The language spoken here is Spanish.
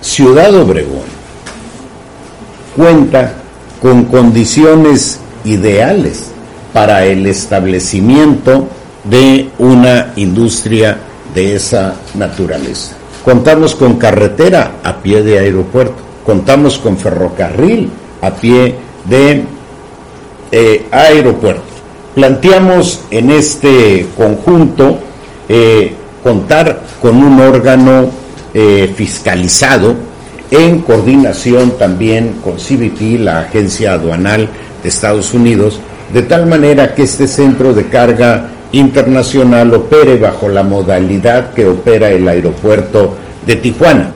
Ciudad Obregón cuenta con condiciones ideales para el establecimiento de una industria de esa naturaleza. Contamos con carretera a pie de aeropuerto, contamos con ferrocarril a pie de aeropuerto. Planteamos en este conjunto contar con un órgano fiscalizado en coordinación también con CBP, la agencia aduanal de Estados Unidos, de tal manera que este centro de carga internacional opere bajo la modalidad que opera el aeropuerto de Tijuana.